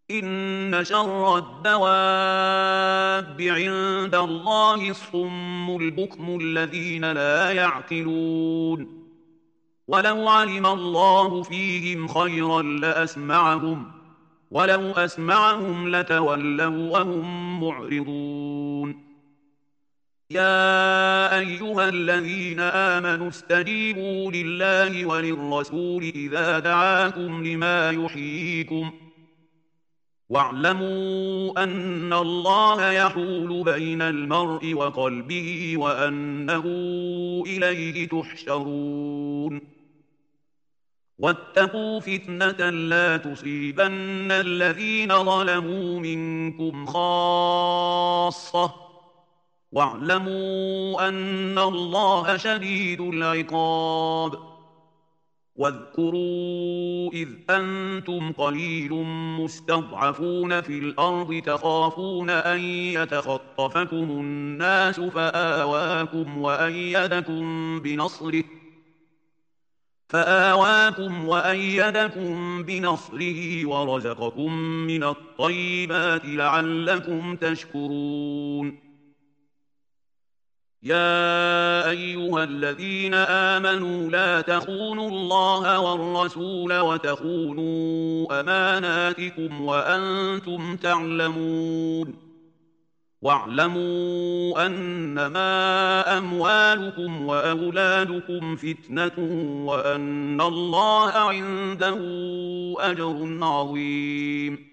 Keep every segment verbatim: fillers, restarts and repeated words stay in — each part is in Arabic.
إن شر الدواب عند الله الصم البكم الذين لا يعقلون ولو علم الله فيهم خيرا لأسمعهم ولو أسمعهم لتولوا وهم معرضون يا أيها الذين آمنوا استجيبوا لله وللرسول إذا دعاكم لما يحييكم واعلموا أن الله يحول بين المرء وقلبه وأنه إليه تحشرون واتقوا فتنة لا تصيبن الذين ظلموا منكم خاصة واعلموا أن الله شديد العقاب واذكروا إذ أنتم قليل مستضعفون في الأرض تخافون أن يتخطفكم الناس فآواكم وأيدكم بنصره فآواكم وأيدكم بنصره ورزقكم من الطيبات لعلكم تشكرون يا أيها الذين آمنوا لا تخونوا الله والرسول وتخونوا أماناتكم وأنتم تعلمون واعلموا أنما أموالكم وأولادكم فتنة وأن الله عنده أجر عظيم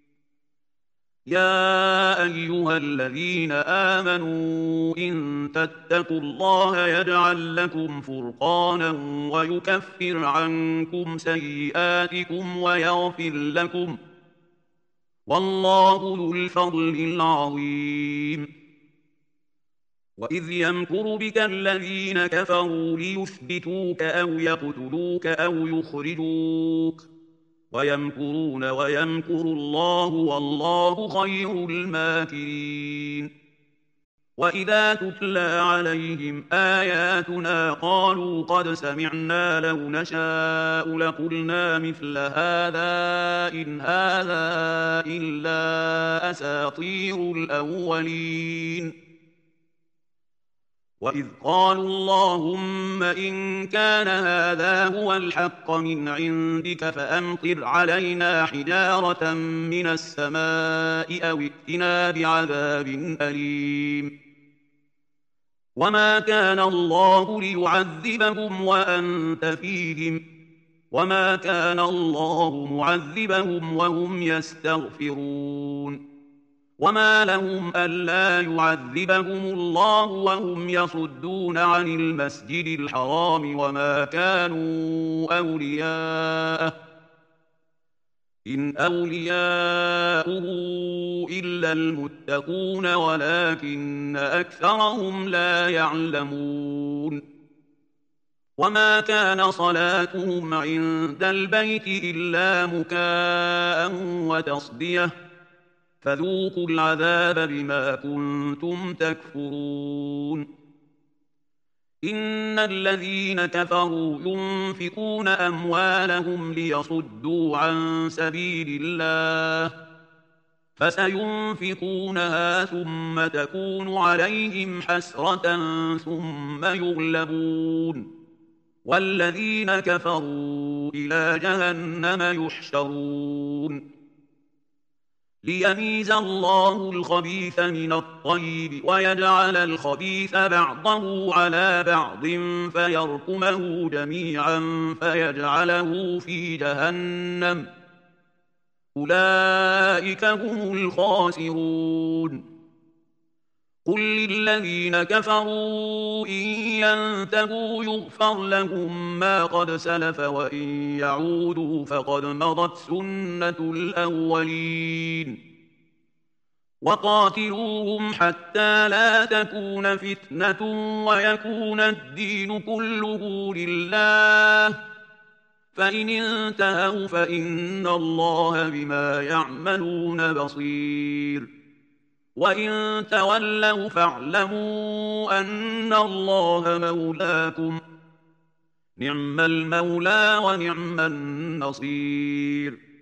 يا أيها الذين آمنوا إن تتقوا الله يجعل لكم فرقانا ويكفر عنكم سيئاتكم ويغفر لكم والله ذو الفضل العظيم وإذ يمكر بك الذين كفروا ليثبتوك أو يقتلوك أو يخرجوك ويمكرون ويمكر الله والله خير الماكرين وإذا تتلى عليهم آياتنا قالوا قد سمعنا لو نشاء لقلنا مثل هذا إن هذا إلا أساطير الأولين وإذ قالوا اللهم إن كان هذا هو الحق من عندك فأمطر علينا حجارة من السماء أو ائتنا بعذاب أليم وما كان الله ليعذبهم وأنت فيهم وما كان الله معذبهم وهم يستغفرون وما لهم ألا يعذبهم الله وهم يصدون عن المسجد الحرام وما كانوا أولياءه إن أولياؤه إلا المتقون ولكن أكثرهم لا يعلمون وما كان صلاتهم عند البيت إلا مكاء وتصديه فذوقوا العذاب بما كنتم تكفرون إن الذين كفروا ينفقون أموالهم ليصدوا عن سبيل الله فسينفقونها ثم تكون عليهم حسرة ثم يغلبون والذين كفروا إلى جهنم يحشرون ليميز الله الخبيث من الطيب ويجعل الخبيث بعضه على بعض فيركمه جميعا فيجعله في جهنم أولئك هم الخاسرون قل للذين كفروا إن ينتهوا يغفر لهم ما قد سلف وإن يعودوا فقد مضت سنة الأولين وقاتلوهم حتى لا تكون فتنة ويكون الدين كله لله فإن انتهوا فإن الله بما يعملون بصير وإن تولوا فاعلموا أن الله مولاكم نعم المولى ونعم النصير